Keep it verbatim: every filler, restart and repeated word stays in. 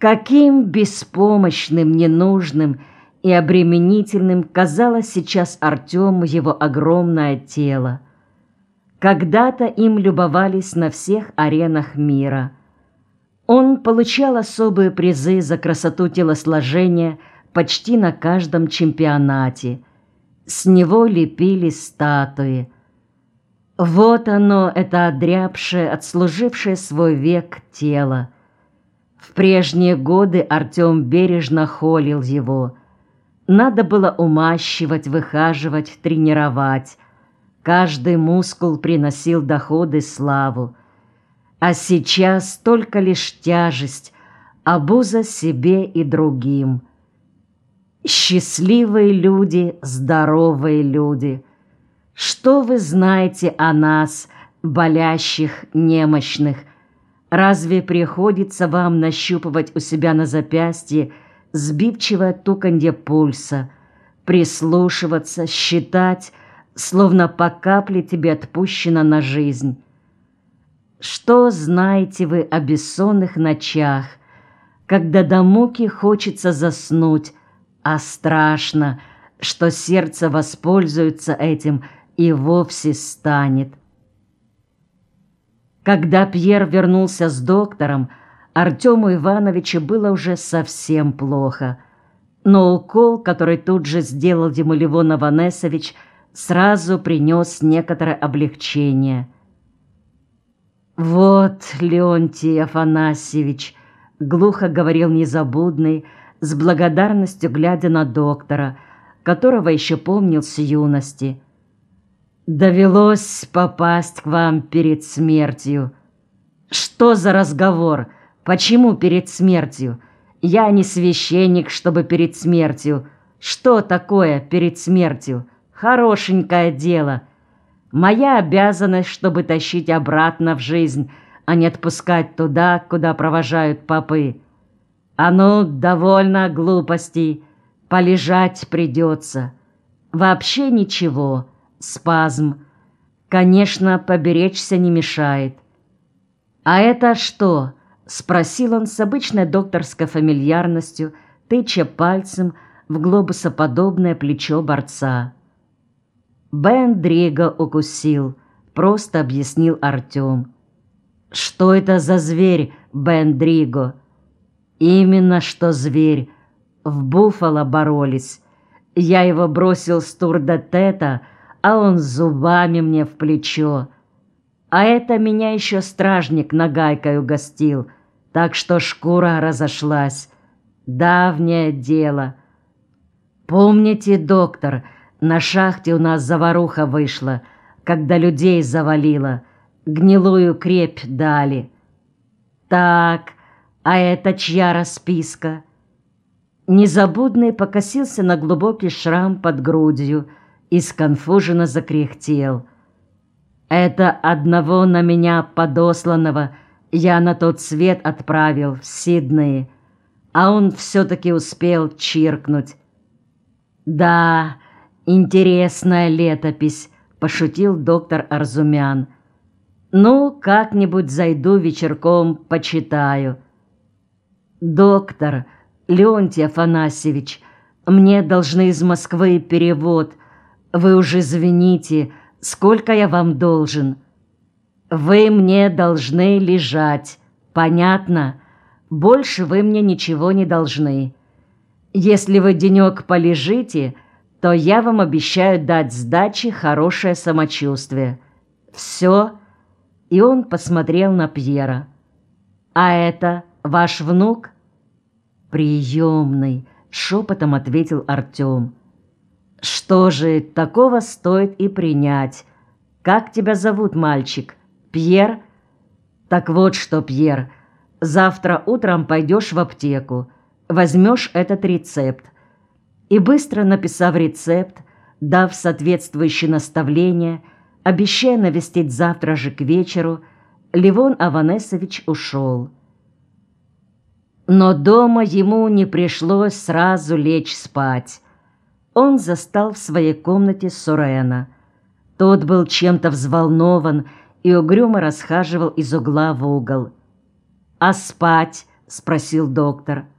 Каким беспомощным, ненужным и обременительным казалось сейчас Артему его огромное тело. Когда-то им любовались на всех аренах мира. Он получал особые призы за красоту телосложения почти на каждом чемпионате. С него лепили статуи. Вот оно, это одрябшее, отслужившее свой век тело. В прежние годы Артем бережно холил его. Надо было умащивать, выхаживать, тренировать. Каждый мускул приносил доходы, славу. А сейчас только лишь тяжесть, обуза себе и другим. Счастливые люди, здоровые люди. Что вы знаете о нас, болящих, немощных? Разве приходится вам нащупывать у себя на запястье сбивчивое туканье пульса, прислушиваться, считать, словно по капле тебе отпущено на жизнь? Что знаете вы о бессонных ночах, когда до муки хочется заснуть, а страшно, что сердце воспользуется этим и вовсе станет? Когда Пьер вернулся с доктором, Артему Ивановичу было уже совсем плохо. Но укол, который тут же сделал ему Левон Аванесович, сразу принес некоторое облегчение. «Вот, Леонтий Афанасьевич», — глухо говорил Незабудный, с благодарностью глядя на доктора, которого еще помнил с юности, «довелось попасть к вам перед смертью». «Что за разговор? Почему перед смертью? Я не священник, чтобы перед смертью. Что такое перед смертью? Хорошенькое дело. Моя обязанность, чтобы тащить обратно в жизнь, а не отпускать туда, куда провожают попы. А ну, довольно глупостей, полежать придется. Вообще ничего, спазм. Конечно, поберечься не мешает». «А это что?» — спросил он с обычной докторской фамильярностью, тыча пальцем в глобусоподобное плечо борца. «Бендриго укусил», — просто объяснил Артем. «Что это за зверь, Бендриго?» «Именно что зверь. В Буффало боролись. Я его бросил с тур-де-тета, а он зубами мне в плечо. А это меня еще стражник нагайкой угостил, так что шкура разошлась. Давнее дело. Помните, доктор, на шахте у нас заваруха вышла, когда людей завалило, гнилую крепь дали. Так, а это чья расписка?» Незабудный покосился на глубокий шрам под грудью и сконфуженно закряхтел. «Это одного на меня подосланного я на тот свет отправил в Сиднее, а он все-таки успел чиркнуть». «Да, интересная летопись», — пошутил доктор Арзумян. «Ну, как-нибудь зайду вечерком, почитаю». «Доктор, Леонтий Афанасьевич, мне должны из Москвы перевод. Вы уж извините, сколько я вам должен?» «Вы мне должны лежать, понятно? Больше вы мне ничего не должны. Если вы денек полежите, то я вам обещаю дать сдачи хорошее самочувствие. Все». И он посмотрел на Пьера. «А это ваш внук?» «Приемный», — шепотом ответил Артем. «Что же, такого стоит и принять. Как тебя зовут, мальчик? Пьер? Так вот что, Пьер, завтра утром пойдешь в аптеку, возьмешь этот рецепт». И быстро написав рецепт, дав соответствующие наставления, обещая навестить завтра же к вечеру, Левон Аванесович ушел. Но дома ему не пришлось сразу лечь спать. Он застал в своей комнате Сурена. Тот был чем-то взволнован и угрюмо расхаживал из угла в угол. «А спать?» — спросил доктор.